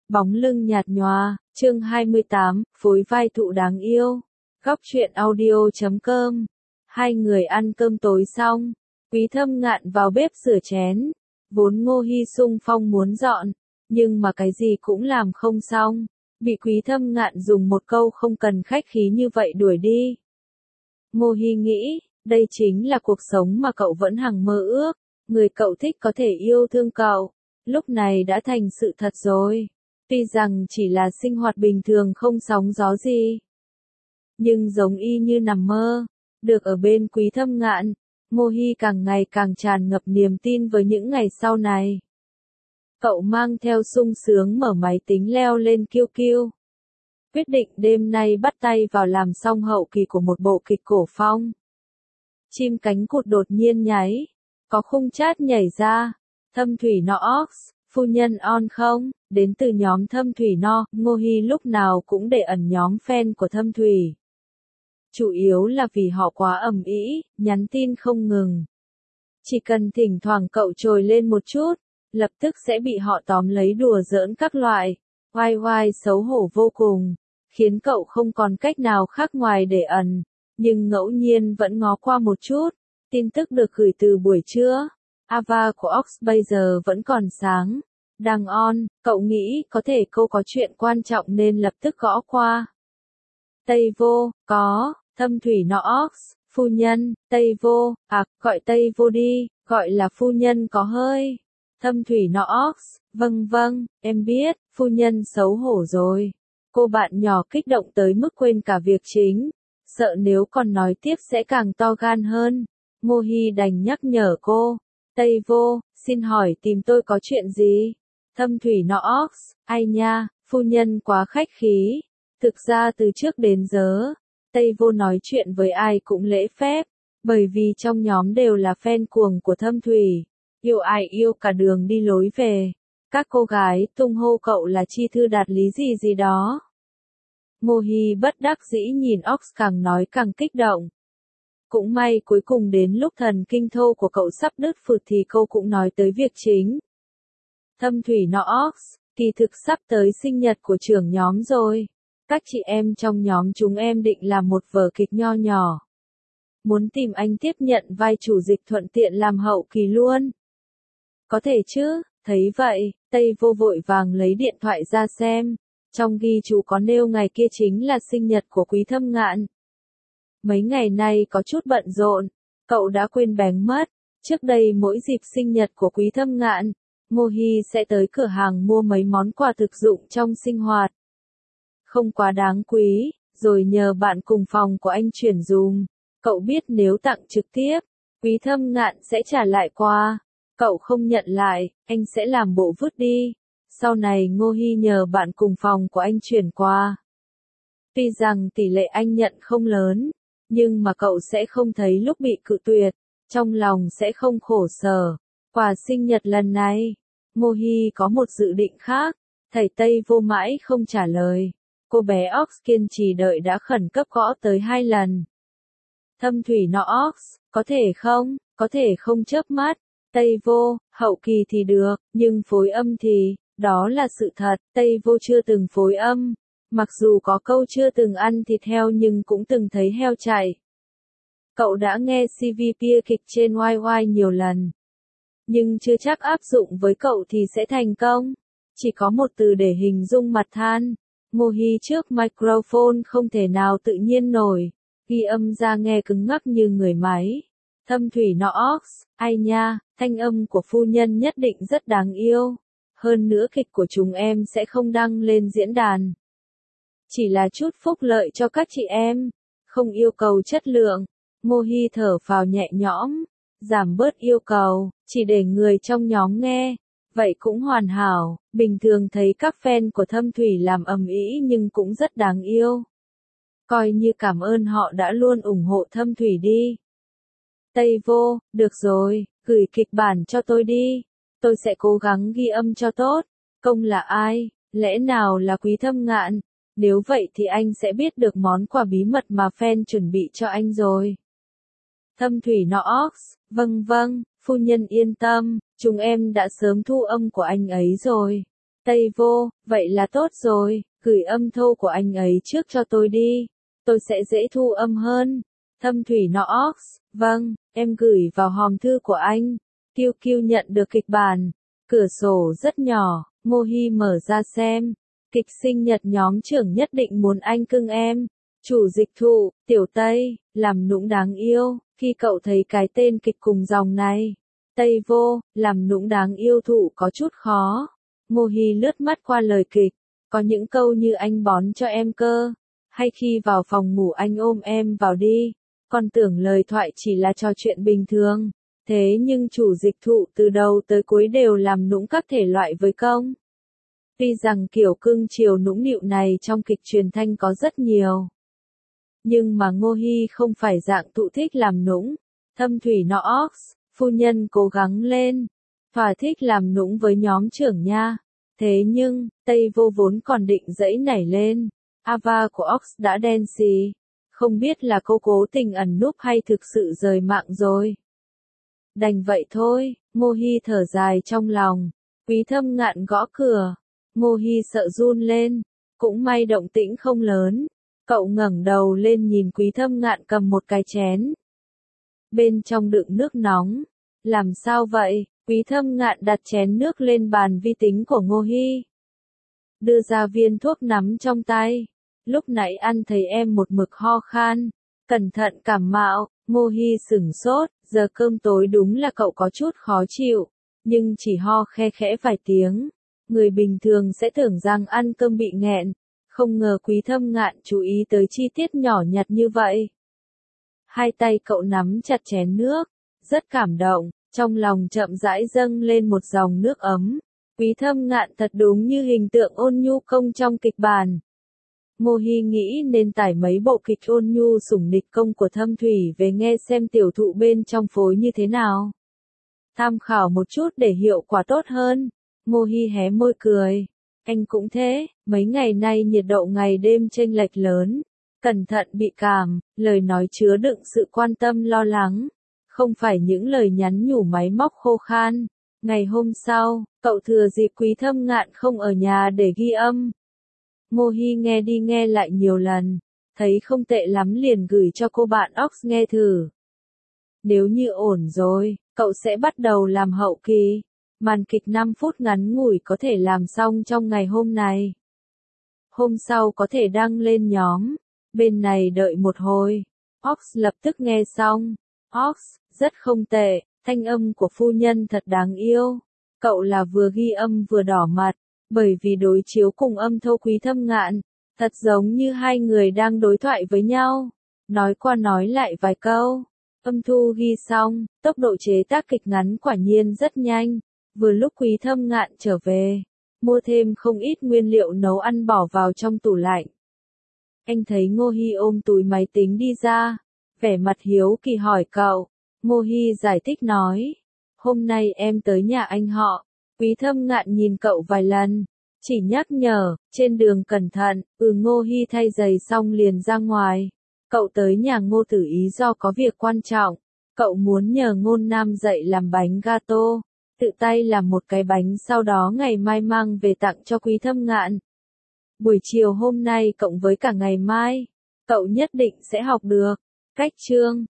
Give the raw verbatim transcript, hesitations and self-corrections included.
Bóng lưng nhạt nhòa, chương hai mươi tám, phối vai thụ đáng yêu. Góc truyện audio chấm com. Hai người ăn cơm tối xong, Quý Thâm Ngạn vào bếp rửa chén. Vốn Ngô Hi xung phong muốn dọn, nhưng mà cái gì cũng làm không xong, bị Quý Thâm Ngạn dùng một câu không cần khách khí như vậy đuổi đi. Ngô Hi nghĩ, đây chính là cuộc sống mà cậu vẫn hằng mơ ước, người cậu thích có thể yêu thương cậu, lúc này đã thành sự thật rồi. Tuy rằng chỉ là sinh hoạt bình thường không sóng gió gì, nhưng giống y như nằm mơ, được ở bên Quý Thâm Ngạn, Ngô Hi càng ngày càng tràn ngập niềm tin với những ngày sau này. Cậu mang theo sung sướng mở máy tính leo lên kiu kiu. Quyết định đêm nay bắt tay vào làm xong hậu kỳ của một bộ kịch cổ phong. Chim cánh cụt đột nhiên nháy, có khung chat nhảy ra, Thâm Thủy No Ox, phu nhân on không, đến từ nhóm Thâm Thủy No, Ngô Hi lúc nào cũng để ẩn nhóm fan của Thâm Thủy. Chủ yếu là vì họ quá ầm ĩ, nhắn tin không ngừng. Chỉ cần thỉnh thoảng cậu trồi lên một chút, lập tức sẽ bị họ tóm lấy đùa giỡn các loại, oai oai xấu hổ vô cùng, khiến cậu không còn cách nào khác ngoài để ẩn, nhưng ngẫu nhiên vẫn ngó qua một chút. Tin tức được gửi từ buổi trưa, Ava của Ox bây giờ vẫn còn sáng, đang on, cậu nghĩ có thể cô có chuyện quan trọng nên lập tức gõ qua. Tây Vô, có, Thâm Thủy No Ox, phu nhân, Tây Vô, à, gọi Tây Vô đi, gọi là phu nhân có hơi. Thâm Thủy No Ox, vâng vâng, em biết, phu nhân xấu hổ rồi. Cô bạn nhỏ kích động tới mức quên cả việc chính, sợ nếu còn nói tiếp sẽ càng to gan hơn. Ngô Hi đành nhắc nhở cô, Tây Vô, xin hỏi tìm tôi có chuyện gì? Thâm Thủy No Ox, ai nha, phu nhân quá khách khí. Thực ra từ trước đến giờ, Tây Vô nói chuyện với ai cũng lễ phép, bởi vì trong nhóm đều là fan cuồng của Thâm Thủy, yêu ai yêu cả đường đi lối về. Các cô gái tung hô cậu là chi thư đạt lý gì gì đó. Ngô Hi bất đắc dĩ nhìn Ox càng nói càng kích động. Cũng may cuối cùng đến lúc thần kinh thô của cậu sắp đứt phụt thì cô cũng nói tới việc chính. Thâm Thủy No Ox, kỳ thực sắp tới sinh nhật của trưởng nhóm rồi. Các chị em trong nhóm chúng em định làm một vở kịch nho nhỏ. Muốn tìm anh tiếp nhận vai chủ dịch thuận tiện làm hậu kỳ luôn. Có thể chứ, thấy vậy, Tây Vô vội vàng lấy điện thoại ra xem. Trong ghi chú có nêu ngày kia chính là sinh nhật của Quý Thâm Ngạn. Mấy ngày nay có chút bận rộn, cậu đã quên bén mất. Trước đây mỗi dịp sinh nhật của Quý Thâm Ngạn, Ngô Hi sẽ tới cửa hàng mua mấy món quà thực dụng trong sinh hoạt. Không quá đáng quý, rồi nhờ bạn cùng phòng của anh chuyển dùm. Cậu biết nếu tặng trực tiếp, Quý Thâm Ngạn sẽ trả lại quà. Cậu không nhận lại, anh sẽ làm bộ vứt đi. Sau này Ngô Hi nhờ bạn cùng phòng của anh chuyển qua. Tuy rằng tỷ lệ anh nhận không lớn, nhưng mà cậu sẽ không thấy lúc bị cự tuyệt, trong lòng sẽ không khổ sở. Quà sinh nhật lần này, Ngô Hi có một dự định khác, thầy Tây Vô mãi không trả lời. Cô bé Ox kiên trì đợi đã khẩn cấp gõ tới hai lần. Thâm Thủy No Ox, có thể không, có thể không chớp mắt. Tây Vô, hậu kỳ thì được, nhưng phối âm thì, đó là sự thật, Tây Vô chưa từng phối âm. Mặc dù có câu chưa từng ăn thịt heo nhưng cũng từng thấy heo chạy. Cậu đã nghe xê vê pê kịch trên Y Y nhiều lần, nhưng chưa chắc áp dụng với cậu thì sẽ thành công. Chỉ có một từ để hình dung mặt than. Ngô Hi trước microphone không thể nào tự nhiên nổi, ghi âm ra nghe cứng ngắc như người máy. Thâm Thủy No Ox, ai nha, thanh âm của phu nhân nhất định rất đáng yêu. Hơn nữa kịch của chúng em sẽ không đăng lên diễn đàn. Chỉ là chút phúc lợi cho các chị em, không yêu cầu chất lượng. Ngô Hi thở phào nhẹ nhõm, giảm bớt yêu cầu, chỉ để người trong nhóm nghe. Vậy cũng hoàn hảo, bình thường thấy các fan của Thâm Thủy làm ầm ĩ nhưng cũng rất đáng yêu. Coi như cảm ơn họ đã luôn ủng hộ Thâm Thủy đi. Tây Vô, được rồi, gửi kịch bản cho tôi đi. Tôi sẽ cố gắng ghi âm cho tốt. Công là ai? Lẽ nào là Quý Thâm Ngạn? Nếu vậy thì anh sẽ biết được món quà bí mật mà fan chuẩn bị cho anh rồi. Thâm Thủy No Ox, vâng vâng, phu nhân yên tâm, chúng em đã sớm thu âm của anh ấy rồi. Tây Vô, vậy là tốt rồi, gửi âm thô của anh ấy trước cho tôi đi, tôi sẽ dễ thu âm hơn. Thâm Thủy Knox, vâng, em gửi vào hòm thư của anh. Kiêu Kiêu nhận được kịch bản. Cửa sổ rất nhỏ, Ngô Hi mở ra xem. Kịch sinh nhật nhóm trưởng nhất định muốn anh cưng em. Chủ dịch thụ, Tiểu Tây, làm nũng đáng yêu. Khi cậu thấy cái tên kịch cùng dòng này, Tây Vô, làm nũng đáng yêu thụ có chút khó. Ngô Hi lướt mắt qua lời kịch. Có những câu như anh bón cho em cơ. Hay khi vào phòng ngủ anh ôm em vào đi. Con tưởng lời thoại chỉ là trò chuyện bình thường. Thế nhưng chủ dịch thụ từ đầu tới cuối đều làm nũng các thể loại với công. Tuy rằng kiểu cưng chiều nũng nịu này trong kịch truyền thanh có rất nhiều. Nhưng mà Ngô Hi không phải dạng thụ thích làm nũng. Thâm Thủy Knox, phu nhân cố gắng lên. Thỏa thích làm nũng với nhóm trưởng nha. Thế nhưng, Tây Vô vốn còn định dẫy nảy lên. Ava của Ox đã đen xì. Không biết là cô cố tình ẩn núp hay thực sự rời mạng rồi. Đành vậy thôi, Ngô Hi thở dài trong lòng. Quý Thâm Ngạn gõ cửa. Ngô Hi sợ run lên. Cũng may động tĩnh không lớn. Cậu ngẩng đầu lên nhìn Quý Thâm Ngạn cầm một cái chén. Bên trong đựng nước nóng. Làm sao vậy? Quý Thâm Ngạn đặt chén nước lên bàn vi tính của Ngô Hi. Đưa ra viên thuốc nắm trong tay. Lúc nãy ăn thấy em một mực ho khan. Cẩn thận cảm mạo. Ngô Hi sửng sốt. Giờ cơm tối đúng là cậu có chút khó chịu. Nhưng chỉ ho khe khẽ vài tiếng. Người bình thường sẽ tưởng rằng ăn cơm bị nghẹn. Không ngờ Quý Thâm Ngạn chú ý tới chi tiết nhỏ nhặt như vậy. Hai tay cậu nắm chặt chén nước. Rất cảm động. Trong lòng chậm rãi dâng lên một dòng nước ấm. Quý Thâm Ngạn thật đúng như hình tượng ôn nhu công trong kịch bản. Ngô Hi nghĩ nên tải mấy bộ kịch ôn nhu sủng nịch công của Thâm Thủy về nghe xem tiểu thụ bên trong phối như thế nào. Tham khảo một chút để hiệu quả tốt hơn. Ngô Hi hé môi cười. Anh cũng thế, mấy ngày nay nhiệt độ ngày đêm chênh lệch lớn. Cẩn thận bị cảm, lời nói chứa đựng sự quan tâm lo lắng. Không phải những lời nhắn nhủ máy móc khô khan. Ngày hôm sau, cậu thừa dịp Quý Thâm Ngạn không ở nhà để ghi âm. Ngô Hi nghe đi nghe lại nhiều lần. Thấy không tệ lắm liền gửi cho cô bạn Ox nghe thử. Nếu như ổn rồi, cậu sẽ bắt đầu làm hậu kỳ. Màn kịch năm phút ngắn ngủi có thể làm xong trong ngày hôm nay. Hôm sau có thể đăng lên nhóm. Bên này đợi một hồi. Ox lập tức nghe xong. Ox, rất không tệ, thanh âm của phu nhân thật đáng yêu. Cậu là vừa ghi âm vừa đỏ mặt, bởi vì đối chiếu cùng âm thâu Quý Thâm Ngạn. Thật giống như hai người đang đối thoại với nhau. Nói qua nói lại vài câu. Âm thu ghi xong, tốc độ chế tác kịch ngắn quả nhiên rất nhanh. Vừa lúc Quý Thâm Ngạn trở về, mua thêm không ít nguyên liệu nấu ăn bỏ vào trong tủ lạnh. Anh thấy Ngô Hi ôm túi máy tính đi ra, vẻ mặt hiếu kỳ hỏi cậu. Ngô Hi giải thích nói, hôm nay em tới nhà anh họ. Quý Thâm Ngạn nhìn cậu vài lần, chỉ nhắc nhở, trên đường cẩn thận. Ừ, Ngô Hi thay giày xong liền ra ngoài. Cậu tới nhà Ngô Tử Ý do có việc quan trọng. Cậu muốn nhờ Ngôn Nam dạy làm bánh gato, tự tay làm một cái bánh sau đó ngày mai mang về tặng cho Quý Thâm Ngạn. Buổi chiều hôm nay cộng với cả ngày mai, cậu nhất định sẽ học được. Cách chương